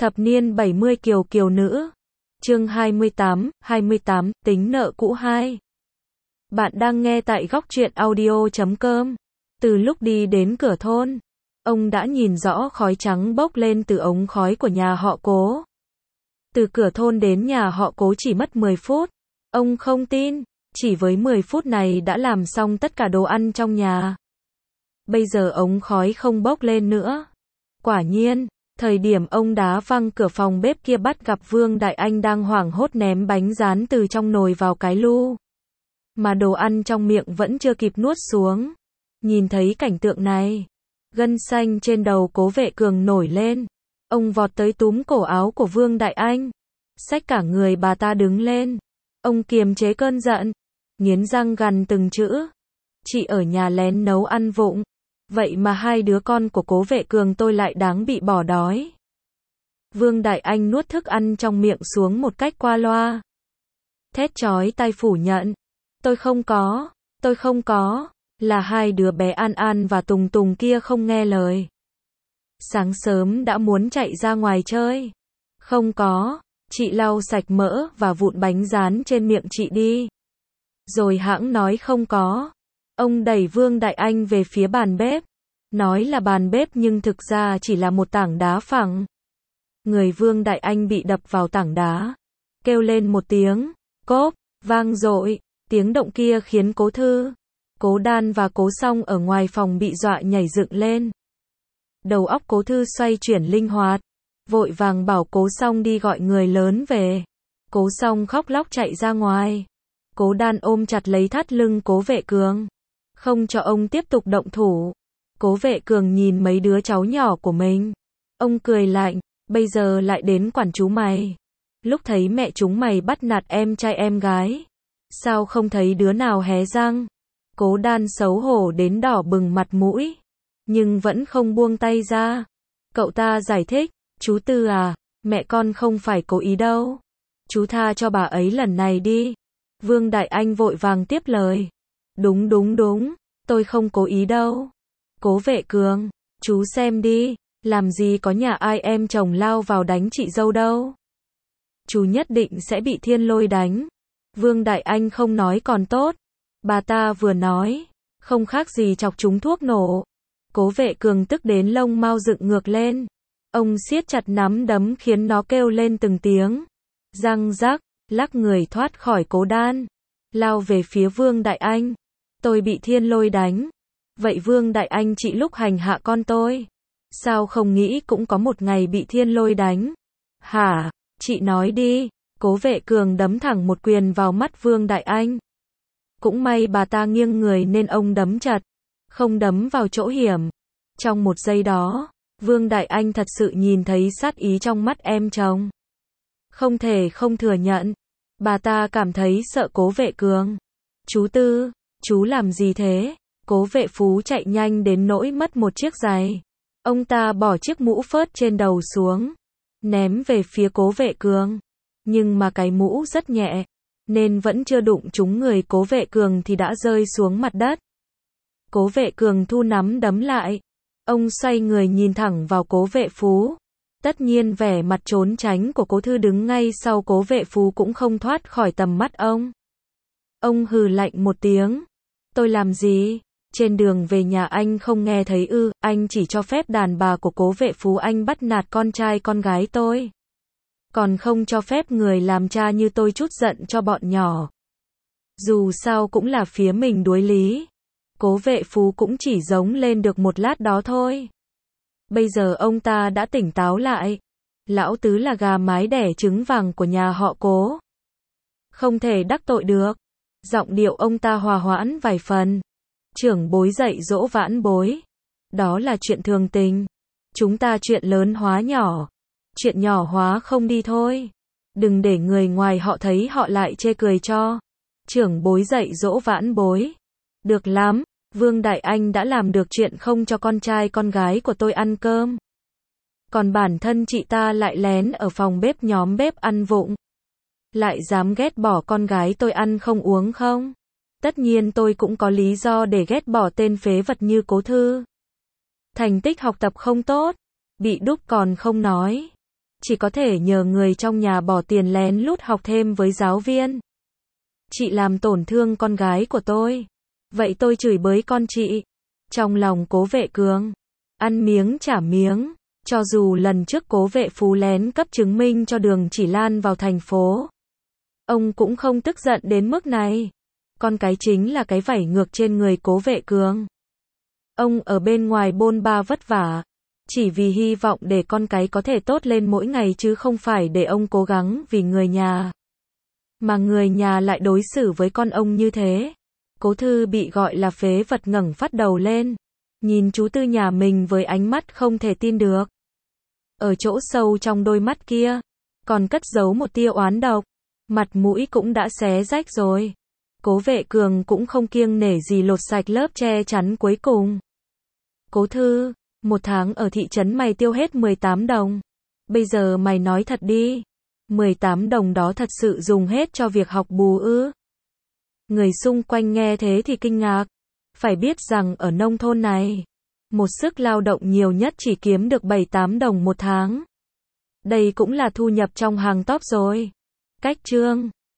Thập niên 70 kiều kiều nữ. Chương 28, tính nợ cũ 2. Bạn đang nghe tại góc truyện audio.com. Từ lúc đi đến cửa thôn, ông đã nhìn rõ khói trắng bốc lên từ ống khói của nhà họ Cố. Từ cửa thôn đến nhà họ Cố chỉ mất 10 phút. Ông không tin, chỉ với 10 phút này đã làm xong tất cả đồ ăn trong nhà. Bây giờ ống khói không bốc lên nữa. Quả nhiên, thời điểm ông đá văng cửa phòng bếp kia bắt gặp Vương Đại Anh đang hoảng hốt ném bánh rán từ trong nồi vào cái lu. Mà đồ ăn trong miệng vẫn chưa kịp nuốt xuống. Nhìn thấy cảnh tượng này, gân xanh trên đầu Cố Vệ Cường nổi lên. Ông vọt tới túm cổ áo của Vương Đại Anh, xách cả người bà ta đứng lên. Ông kiềm chế cơn giận, nghiến răng gằn từng chữ. Chị ở nhà lén nấu ăn vụng, vậy mà hai đứa con của Cố Vệ Cường tôi lại đáng bị bỏ đói. Vương Đại Anh nuốt thức ăn trong miệng xuống một cách qua loa. Thét chói tai phủ nhận. Tôi không có, là hai đứa bé An An và Tùng Tùng kia không nghe lời. Sáng sớm đã muốn chạy ra ngoài chơi. Không có, chị lau sạch mỡ và vụn bánh rán trên miệng chị đi. Rồi hãng nói không có. Ông đẩy Vương Đại Anh về phía bàn bếp. Nói là bàn bếp nhưng thực ra chỉ là một tảng đá phẳng. Người Vương Đại Anh bị đập vào tảng đá. Kêu lên một tiếng, cốp, vang dội. Tiếng động kia khiến Cố Thư, Cố Đan và Cố Song ở ngoài phòng bị dọa nhảy dựng lên. Đầu óc Cố Thư xoay chuyển linh hoạt. Vội vàng bảo Cố Song đi gọi người lớn về. Cố Song khóc lóc chạy ra ngoài. Cố Đan ôm chặt lấy thắt lưng Cố Vệ Cường, không cho ông tiếp tục động thủ. Cố Vệ Cường nhìn mấy đứa cháu nhỏ của mình. Ông cười lạnh, bây giờ lại đến quản chú mày. Lúc thấy mẹ chúng mày bắt nạt em trai em gái, sao không thấy đứa nào hé răng? Cố Đan xấu hổ đến đỏ bừng mặt mũi, nhưng vẫn không buông tay ra. Cậu ta giải thích, chú Tư à, mẹ con không phải cố ý đâu. Chú tha cho bà ấy lần này đi. Vương Đại Anh vội vàng tiếp lời. Đúng, tôi không cố ý đâu. Cố Vệ Cường, chú xem đi, làm gì có nhà ai em chồng lao vào đánh chị dâu đâu. Chú nhất định sẽ bị thiên lôi đánh. Vương Đại Anh không nói còn tốt. Bà ta vừa nói, không khác gì chọc trúng thuốc nổ. Cố Vệ Cường tức đến lông mao dựng ngược lên. Ông siết chặt nắm đấm khiến nó kêu lên từng tiếng. Răng rắc, lắc người thoát khỏi Cố Đan, lao về phía Vương Đại Anh. Tôi bị thiên lôi đánh. Vậy Vương Đại Anh chị lúc hành hạ con tôi, sao không nghĩ cũng có một ngày bị thiên lôi đánh? Hả? Chị nói đi. Cố Vệ Cường đấm thẳng một quyền vào mắt Vương Đại Anh. Cũng may bà ta nghiêng người nên ông đấm chặt, không đấm vào chỗ hiểm. Trong một giây đó, Vương Đại Anh thật sự nhìn thấy sát ý trong mắt em chồng. Không thể không thừa nhận, bà ta cảm thấy sợ Cố Vệ Cường. Chú Tư, chú làm gì thế? Cố Vệ Phú chạy nhanh đến nỗi mất một chiếc giày. Ông ta bỏ chiếc mũ phớt trên đầu xuống, ném về phía Cố Vệ Cường. Nhưng mà cái mũ rất nhẹ, nên vẫn chưa đụng trúng người Cố Vệ Cường thì đã rơi xuống mặt đất. Cố Vệ Cường thu nắm đấm lại. Ông xoay người nhìn thẳng vào Cố Vệ Phú. Tất nhiên vẻ mặt trốn tránh của Cố Thư đứng ngay sau Cố Vệ Phú cũng không thoát khỏi tầm mắt ông. Ông hừ lạnh một tiếng. Tôi làm gì? Trên đường về nhà anh không nghe thấy ư? Anh chỉ cho phép đàn bà của Cố Vệ Phú anh bắt nạt con trai con gái tôi, còn không cho phép người làm cha như tôi trút giận cho bọn nhỏ. Dù sao cũng là phía mình đuối lý. Cố Vệ Phú cũng chỉ giống lên được một lát đó thôi. Bây giờ ông ta đã tỉnh táo lại. Lão tứ là gà mái đẻ trứng vàng của nhà họ Cố, không thể đắc tội được. Giọng điệu ông ta hòa hoãn vài phần. Trưởng bối dạy dỗ vãn bối, đó là chuyện thường tình. Chúng ta chuyện lớn hóa nhỏ, chuyện nhỏ hóa không đi thôi. Đừng để người ngoài họ thấy họ lại chê cười cho. Trưởng bối dạy dỗ vãn bối. Được lắm, Vương Đại Anh đã làm được chuyện không cho con trai con gái của tôi ăn cơm. Còn bản thân chị ta lại lén ở phòng bếp nhóm bếp ăn vụng. Lại dám ghét bỏ con gái tôi ăn không uống không? Tất nhiên tôi cũng có lý do để ghét bỏ tên phế vật như Cố Thư. Thành tích học tập không tốt, bị đúc còn không nói. chỉ có thể nhờ người trong nhà bỏ tiền lén lút học thêm với giáo viên. Chị làm tổn thương con gái của tôi. Vậy tôi chửi bới con chị. Trong lòng Cố Vệ Cường, ăn miếng trả miếng. Cho dù lần trước Cố Vệ Phú lén cấp chứng minh cho Đường Chỉ Lan vào thành phố, ông cũng không tức giận đến mức này. Con cái chính là cái vảy ngược trên người Cố Vệ Cường. Ông ở bên ngoài bôn ba vất vả, chỉ vì hy vọng để con cái có thể tốt lên mỗi ngày chứ không phải để ông cố gắng vì người nhà. Mà người nhà lại đối xử với con ông như thế. Cố Thư bị gọi là phế vật ngẩng phát đầu lên, nhìn chú Tư nhà mình với ánh mắt không thể tin được. Ở chỗ sâu trong đôi mắt kia, còn cất giấu một tia oán độc, mặt mũi cũng đã xé rách rồi. Cố Vệ Cường cũng không kiêng nể gì lột sạch lớp che chắn cuối cùng. Cố Thư, 1 tháng ở thị trấn mày tiêu hết 18 đồng. Bây giờ mày nói thật đi, 18 đồng đó thật sự dùng hết cho việc học bù ư? Người xung quanh nghe thế thì kinh ngạc. Phải biết rằng ở nông thôn này, một sức lao động nhiều nhất chỉ kiếm được 7-8 đồng 1 tháng. Đây cũng là thu nhập trong hàng top rồi. Cách chương